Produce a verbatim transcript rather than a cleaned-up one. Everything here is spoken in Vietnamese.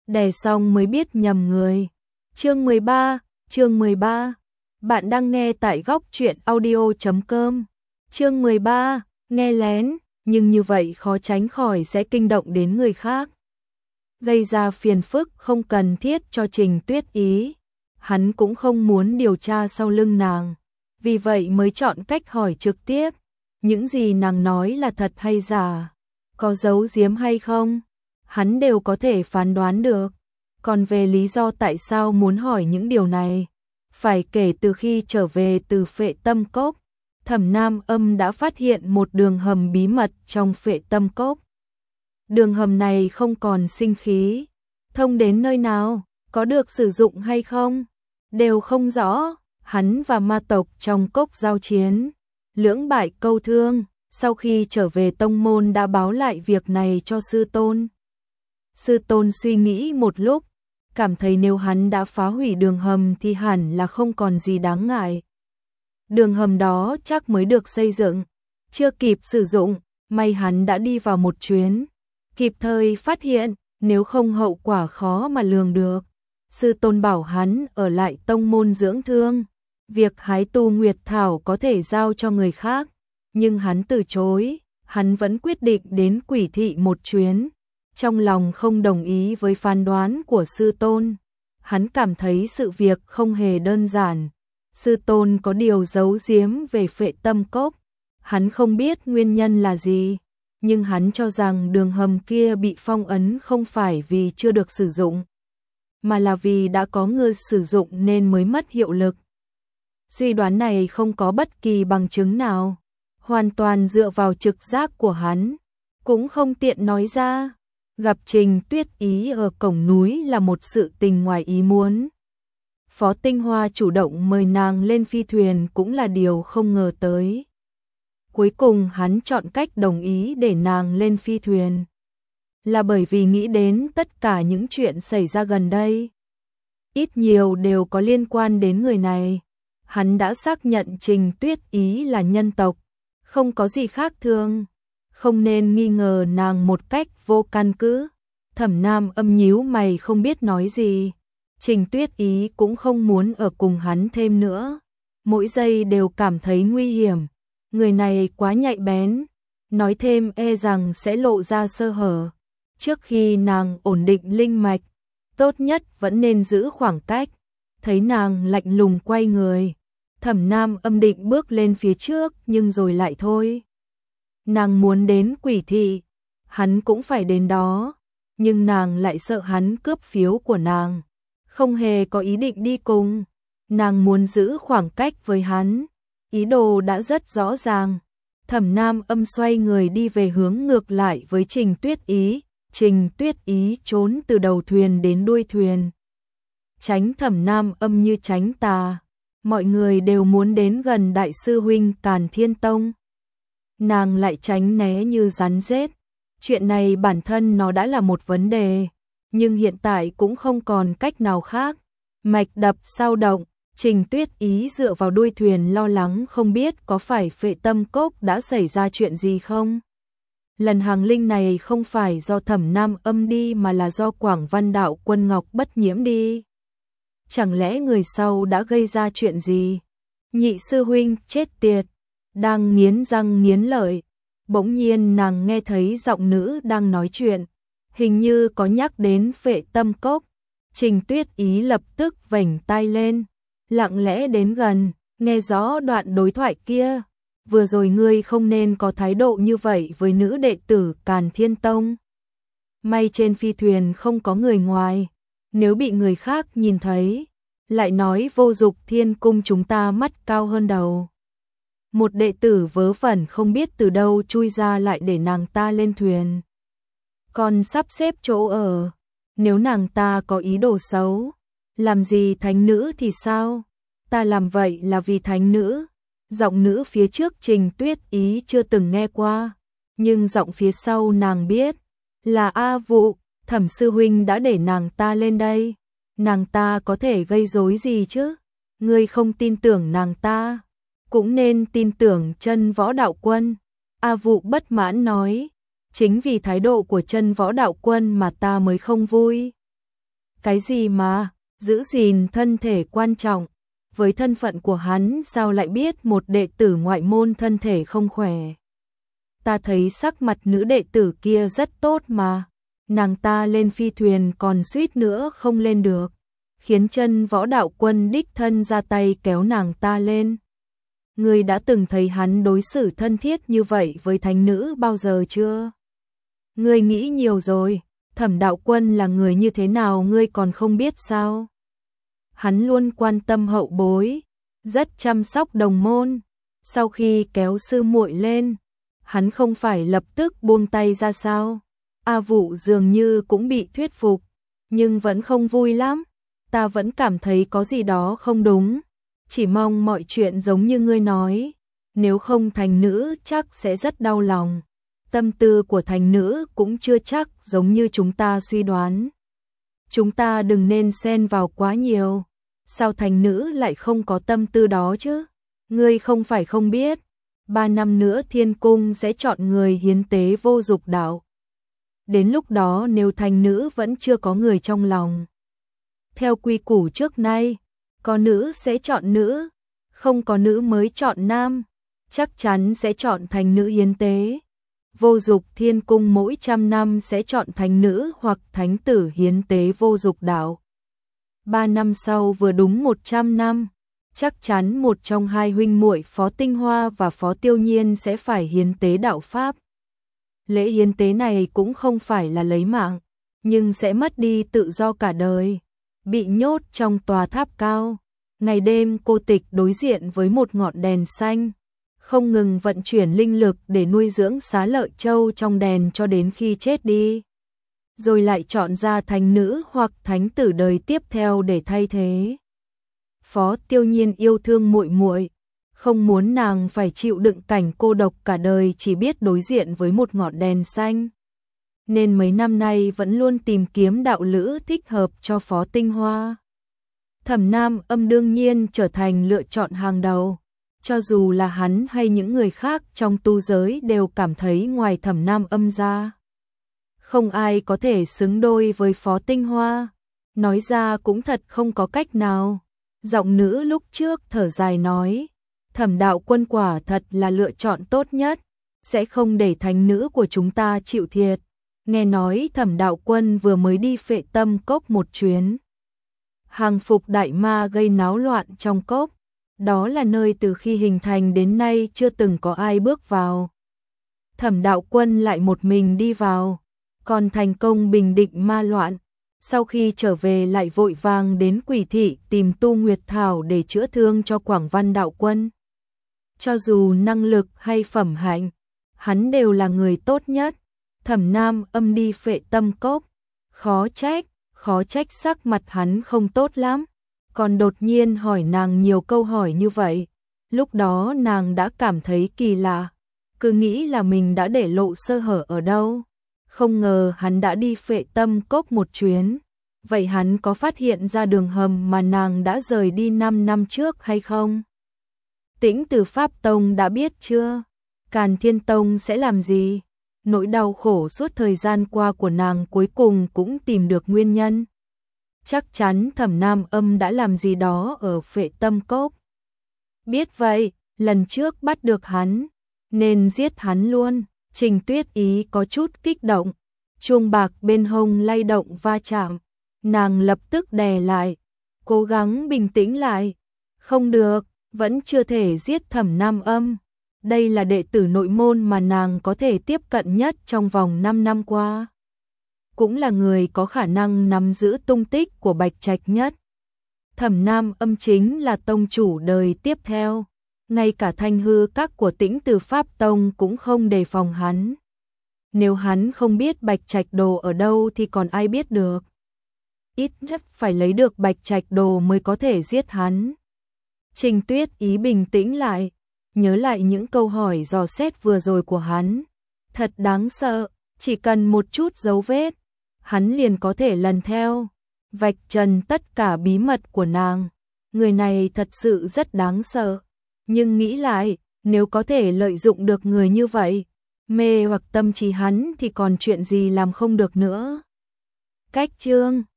đè xong mới biết nhầm người. Chương mười ba, chương mười ba. Bạn đang nghe tại góc truyện audio chấm com. Chương mười ba, nghe lén, nhưng như vậy khó tránh khỏi sẽ kinh động đến người khác, gây ra phiền phức không cần thiết cho Trình Tuyết Ý. Hắn cũng không muốn điều tra sau lưng nàng, vì vậy mới chọn cách hỏi trực tiếp. Những gì nàng nói là thật hay giả, có giấu giếm hay không, hắn đều có thể phán đoán được. Còn về lý do tại sao muốn hỏi những điều này, phải kể từ khi trở về từ Phệ Tâm Cốc, Thẩm Nam Âm đã phát hiện một đường hầm bí mật trong Phệ Tâm Cốc. Đường hầm này không còn sinh khí, thông đến nơi nào, có được sử dụng hay không, đều không rõ. Hắn và ma tộc trong cốc giao chiến, lưỡng bại câu thương, sau khi trở về tông môn đã báo lại việc này cho sư tôn. Sư tôn suy nghĩ một lúc, cảm thấy nếu hắn đã phá hủy đường hầm thì hẳn là không còn gì đáng ngại. Đường hầm đó chắc mới được xây dựng, chưa kịp sử dụng, may hắn đã đi vào một chuyến, kịp thời phát hiện, nếu không hậu quả khó mà lường được. Sư tôn bảo hắn ở lại tông môn dưỡng thương, việc hái tu nguyệt thảo có thể giao cho người khác, nhưng hắn từ chối, hắn vẫn quyết định đến Quỷ Thị một chuyến. Trong lòng không đồng ý với phán đoán của sư tôn, hắn cảm thấy sự việc không hề đơn giản. Sư tôn có điều giấu giếm về Phệ Tâm Cốc, hắn không biết nguyên nhân là gì, nhưng hắn cho rằng đường hầm kia bị phong ấn không phải vì chưa được sử dụng, mà là vì đã có người sử dụng nên mới mất hiệu lực. Suy đoán này không có bất kỳ bằng chứng nào, hoàn toàn dựa vào trực giác của hắn, cũng không tiện nói ra. Gặp Trình Tuyết Ý ở cổng núi là một sự tình ngoài ý muốn. Phó Tinh Hoa chủ động mời nàng lên phi thuyền cũng là điều không ngờ tới. Cuối cùng hắn chọn cách đồng ý để nàng lên phi thuyền, là bởi vì nghĩ đến tất cả những chuyện xảy ra gần đây, ít nhiều đều có liên quan đến người này. Hắn đã xác nhận Trình Tuyết Ý là nhân tộc, không có gì khác thường, không nên nghi ngờ nàng một cách vô căn cứ. Thẩm Nam Âm nhíu mày không biết nói gì. Trình Tuyết Ý cũng không muốn ở cùng hắn thêm nữa, mỗi giây đều cảm thấy nguy hiểm. Người này quá nhạy bén, nói thêm e rằng sẽ lộ ra sơ hở. Trước khi nàng ổn định linh mạch, tốt nhất vẫn nên giữ khoảng cách. Thấy nàng lạnh lùng quay người, Thẩm Nam Âm định bước lên phía trước nhưng rồi lại thôi. Nàng muốn đến Quỷ Thị, hắn cũng phải đến đó, nhưng nàng lại sợ hắn cướp phiếu của nàng, không hề có ý định đi cùng. Nàng muốn giữ khoảng cách với hắn, ý đồ đã rất rõ ràng. Thẩm Nam Âm xoay người đi về hướng ngược lại với Trình Tuyết Ý. Trình Tuyết Ý trốn từ đầu thuyền đến đuôi thuyền, tránh Thẩm Nam Âm như tránh tà. Mọi người đều muốn đến gần đại sư huynh Càn Thiên Tông, nàng lại tránh né như rắn rết. Chuyện này bản thân nó đã là một vấn đề, nhưng hiện tại cũng không còn cách nào khác. Mạch đập sao động, Trình Tuyết Ý dựa vào đuôi thuyền lo lắng không biết có phải Phệ Tâm Cốc đã xảy ra chuyện gì không. Lần hàng linh này không phải do Thẩm Nam Âm đi mà là do Quảng Văn Đạo Quân Ngọc Bất Nhiễm đi. Chẳng lẽ người sau đã gây ra chuyện gì? Nhị sư huynh chết tiệt. Đang nghiến răng nghiến lợi, bỗng nhiên nàng nghe thấy giọng nữ đang nói chuyện, hình như có nhắc đến Phệ Tâm Cốc. Trình Tuyết Ý lập tức vểnh tai lên, lặng lẽ đến gần, nghe rõ đoạn đối thoại kia. Vừa rồi ngươi không nên có thái độ như vậy với nữ đệ tử Càn Thiên Tông. May trên phi thuyền không có người ngoài, nếu bị người khác nhìn thấy, lại nói Vô Dục Thiên Cung chúng ta mắt cao hơn đầu. Một đệ tử vớ vẩn không biết từ đâu chui ra lại để nàng ta lên thuyền, còn sắp xếp chỗ ở. Nếu nàng ta có ý đồ xấu, làm gì thánh nữ thì sao? Ta làm vậy là vì thánh nữ. Giọng nữ phía trước Trình Tuyết Ý chưa từng nghe qua, nhưng giọng phía sau nàng biết, là A Vụ. Thẩm sư huynh đã để nàng ta lên đây, nàng ta có thể gây rối gì chứ? Ngươi không tin tưởng nàng ta, cũng nên tin tưởng Chân Võ Đạo Quân. A Vụ bất mãn nói, chính vì thái độ của Chân Võ Đạo Quân mà ta mới không vui. Cái gì mà, giữ gìn thân thể quan trọng, với thân phận của hắn sao lại biết một đệ tử ngoại môn thân thể không khỏe. Ta thấy sắc mặt nữ đệ tử kia rất tốt mà, nàng ta lên phi thuyền còn suýt nữa không lên được, khiến chân Võ Đạo Quân đích thân ra tay kéo nàng ta lên. Ngươi đã từng thấy hắn đối xử thân thiết như vậy với thánh nữ bao giờ chưa? Ngươi nghĩ nhiều rồi, Thẩm Đạo Quân là người như thế nào ngươi còn không biết sao? Hắn luôn quan tâm hậu bối, rất chăm sóc đồng môn. Sau khi kéo sư muội lên, hắn không phải lập tức buông tay ra sao? A Vũ dường như cũng bị thuyết phục, nhưng vẫn không vui lắm. Ta vẫn cảm thấy có gì đó không đúng. Chỉ mong mọi chuyện giống như ngươi nói, nếu không thành nữ chắc sẽ rất đau lòng. Tâm tư của thành nữ cũng chưa chắc giống như chúng ta suy đoán. Chúng ta đừng nên xen vào quá nhiều. Sao thành nữ lại không có tâm tư đó chứ? Ngươi không phải không biết, ba năm nữa thiên cung sẽ chọn người hiến tế vô dục đạo. Đến lúc đó nếu thành nữ vẫn chưa có người trong lòng, theo quy củ trước nay, có nữ sẽ chọn nữ, không có nữ mới chọn nam, chắc chắn sẽ chọn thành nữ hiến tế. Vô dục thiên cung mỗi trăm năm sẽ chọn thành nữ hoặc thánh tử hiến tế vô dục đạo. Ba năm sau vừa đúng một trăm năm, chắc chắn một trong hai huynh muội Phó Tinh Hoa và Phó Tiêu Nhiên sẽ phải hiến tế đạo pháp. Lễ hiến tế này cũng không phải là lấy mạng, nhưng sẽ mất đi tự do cả đời, bị nhốt trong tòa tháp cao. Ngày đêm cô tịch đối diện với một ngọn đèn xanh, không ngừng vận chuyển linh lực để nuôi dưỡng Xá Lợi Châu trong đèn cho đến khi chết đi. Rồi lại chọn ra thành nữ hoặc thánh tử đời tiếp theo để thay thế. Phó Tiêu Nhiên yêu thương muội muội, không muốn nàng phải chịu đựng cảnh cô độc cả đời chỉ biết đối diện với một ngọn đèn xanh. Nên mấy năm nay vẫn luôn tìm kiếm đạo lữ thích hợp cho Phó Tinh Hoa. Thẩm Nam Âm đương nhiên trở thành lựa chọn hàng đầu. Cho dù là hắn hay những người khác trong tu giới đều cảm thấy ngoài Thẩm Nam Âm ra, không ai có thể xứng đôi với Phó Tinh Hoa. Nói ra cũng thật không có cách nào. Giọng nữ lúc trước thở dài nói, Thẩm Đạo Quân quả thật là lựa chọn tốt nhất, sẽ không để thánh nữ của chúng ta chịu thiệt. Nghe nói Thẩm Đạo Quân vừa mới đi Phệ Tâm Cốc một chuyến. Hàng phục đại ma gây náo loạn trong cốc. Đó là nơi từ khi hình thành đến nay chưa từng có ai bước vào. Thẩm Đạo Quân lại một mình đi vào, còn thành công bình định ma loạn. Sau khi trở về lại vội vàng đến Quỷ Thị tìm Tu Nguyệt Thảo để chữa thương cho Quảng Văn Đạo Quân. Cho dù năng lực hay phẩm hạnh, hắn đều là người tốt nhất. Thẩm Nam Âm đi Phệ Tâm Cốc, khó trách, khó trách sắc mặt hắn không tốt lắm. Còn đột nhiên hỏi nàng nhiều câu hỏi như vậy. Lúc đó nàng đã cảm thấy kỳ lạ, cứ nghĩ là mình đã để lộ sơ hở ở đâu. Không ngờ hắn đã đi Phệ Tâm Cốc một chuyến. Vậy hắn có phát hiện ra đường hầm mà nàng đã rời đi năm năm trước hay không? Tĩnh Từ Pháp Tông đã biết chưa? Càn Thiên Tông sẽ làm gì? Nỗi đau khổ suốt thời gian qua của nàng cuối cùng cũng tìm được nguyên nhân. Chắc chắn Thẩm Nam Âm đã làm gì đó ở Phệ Tâm Cốc. Biết vậy, lần trước bắt được hắn, nên giết hắn luôn. Trình Tuyết Ý có chút kích động, chuông bạc bên hông lay động va chạm. Nàng lập tức đè lại, cố gắng bình tĩnh lại. Không được, vẫn chưa thể giết Thẩm Nam Âm. Đây là đệ tử nội môn mà nàng có thể tiếp cận nhất trong vòng năm năm qua. Cũng là người có khả năng nắm giữ tung tích của Bạch Trạch nhất. Thẩm Nam Âm chính là tông chủ đời tiếp theo. Ngay cả thanh hư các của Tĩnh Từ Pháp Tông cũng không đề phòng hắn. Nếu hắn không biết Bạch Trạch Đồ ở đâu thì còn ai biết được. Ít nhất phải lấy được Bạch Trạch Đồ mới có thể giết hắn. Trình Tuyết Ý bình tĩnh lại, nhớ lại những câu hỏi dò xét vừa rồi của hắn. Thật đáng sợ, chỉ cần một chút dấu vết, hắn liền có thể lần theo, vạch trần tất cả bí mật của nàng. Người này thật sự rất đáng sợ. Nhưng nghĩ lại, nếu có thể lợi dụng được người như vậy, mê hoặc tâm trí hắn thì còn chuyện gì làm không được nữa. Cách chương